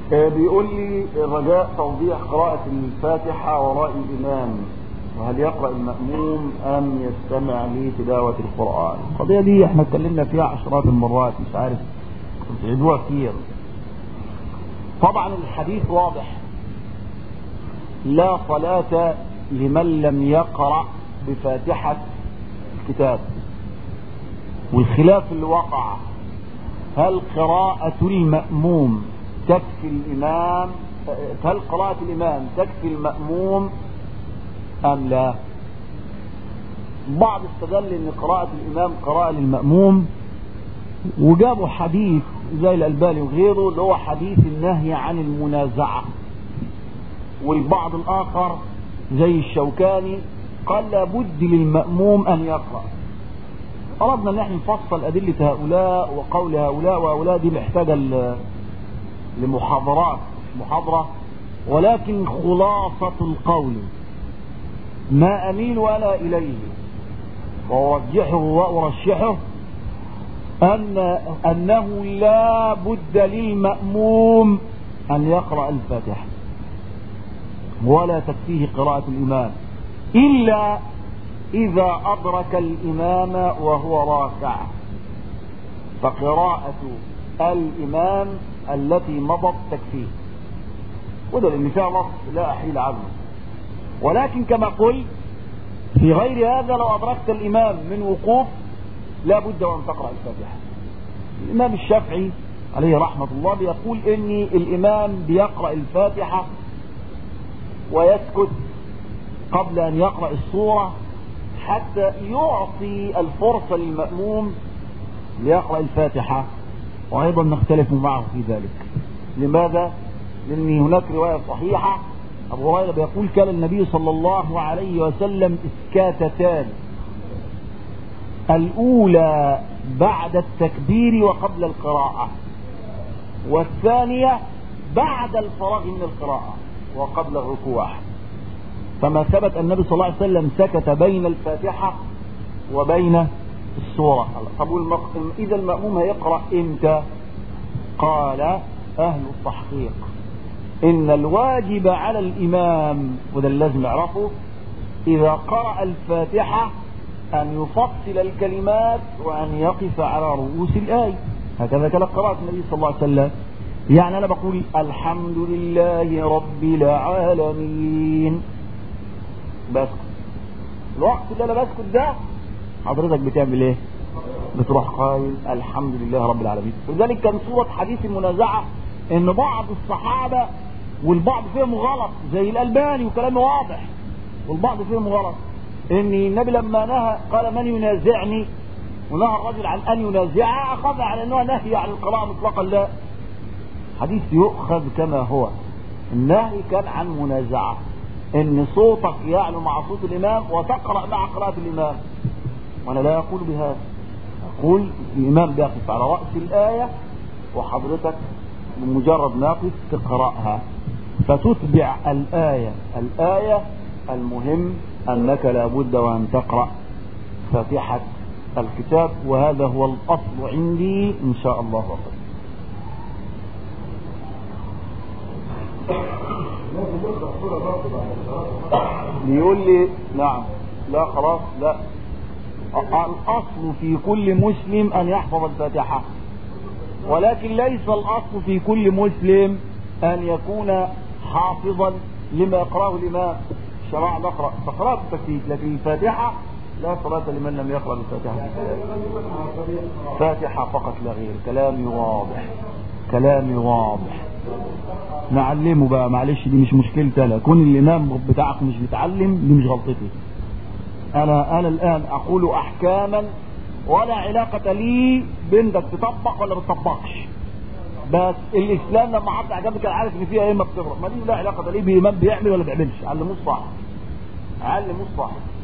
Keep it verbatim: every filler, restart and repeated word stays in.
بيقول لي رجاء توضيح قراءة الفاتحة وراء الإمام، وهل يقرأ المأموم أم يستمع لتلاوة القرآن؟ القضية دي احنا اتكلمنا فيها عشرات المرات، مش عارف بتعيدوها كتير. طبعا الحديث واضح، لا صلاة لمن لم يقرأ بفاتحة الكتاب. والخلاف اللي وقع، هل قراءة المأموم تكفي الإمام، هل قراءة الإمام تكفي المأموم أم لا؟ بعض استدل ان قراءة الإمام قراءة للمأموم، وجابوا حديث زي الألباني وغيره اللي هو حديث النهي عن المنازعة. والبعض الآخر زي الشوكاني قال لابد للمأموم أن يقرأ. أردنا ان احنا نفصل أدلة هؤلاء وقول هؤلاء وهؤلاء، دي محتاجة لمحاضرات محاضرة، ولكن خلاصة القول ما أميل ولا إليه وأرجحه وأرشحه أن أنه لا بد للمأموم أن يقرأ الفاتحة، ولا تكفيه قراءة الإمام إلا إذا أدرك الإمام وهو راكع، فقراءة الإمام التي مضت تكفيه، وده لأن فيها نص لا أحيل عنه. ولكن كما قلت في غير هذا لو أدركت الإمام من وقوف لا بد وأن تقرأ الفاتحة. الإمام الشافعي عليه رحمة الله بيقول إن الإمام بيقرأ الفاتحة ويسكت قبل أن يقرأ السورة حتى يعطي الفرصة للمأموم ليقرأ الفاتحة، وأيضا نختلف معه في ذلك. لماذا؟ لأن هناك رواية صحيحة أبو هريرة بيقول كان النبي صلى الله عليه وسلم إسكاتتان، الأولى بعد التكبير وقبل القراءة، والثانية بعد الفراغ من القراءة وقبل الركوع. فما ثبت النبي صلى الله عليه وسلم سكت بين الفاتحة وبين السورة. طب إذا المأموم هيقرأ إمتى؟ قال أهل التحقيق إن الواجب على الإمام، وده لازم نعرفه، إذا قرأ الفاتحة أن يفصل الكلمات وأن يقف على رؤوس الآية. هكذا كانت قراءة النبي صلى الله عليه وسلم. يعني أنا بقول الحمد لله رب العالمين، بس الوقت اللي أنا بسكت ده حضرتك بتعمل إيه؟ بتروح قايل الحمد لله رب العالمين. ولذلك كان صورة حديث المنازعة إن بعض الصحابة والبعض فيهم غلط زي الألباني وكلامه واضح، والبعض فيهم غلط إن النبي لما نهى قال من ينازعني، ونهى الرجل عن أن ينازعه أخذ على أنه نهي عن القراءة مطلقا. لا، حديث يؤخذ كما هو. النهي كان عن منازعة، إن صوتك يعلو مع صوت الإمام وتقرأ مع قراءة الإمام، وأنا لا أقول بهذا، أقول الإمام بيقف على رأس الآية وحضرتك بمجرد ما يقف تقرأها فتتبع الآية الآية المهم أنك لابد وأن تقرأ فاتحة الكتاب، وهذا هو الأصل عندي إن شاء الله وقت. بيقول لي نعم، لا خلاص، لا، الأصل في كل مسلم أن يحفظ الفاتحة، ولكن ليس الأصل في كل مسلم أن يكون حافظا لما يقرأه الإمام. شرع نقرأ فقراءة التكتيك، لكن الفاتحة لا صلاة لمن لم يقرأ الفاتحة. فاتحة فقط لا غير. كلامي واضح، كلامي واضح. نعلمه بقى، معلش دي مش مشكلتي أنا، كون الإمام بتاعك مش بيتعلم دي مش غلطتي. أنا أنا الآن أقول أحكاما ولا علاقة لي بإنك تطبق ولا ما تطبقش، بس الإسلام لما حط أحكام كان عارف إن فيها إيه ما بتغرق، ما دي لا علاقة لي بإمام بيعمل ولا بيعملش. علموه صح، علموه صح.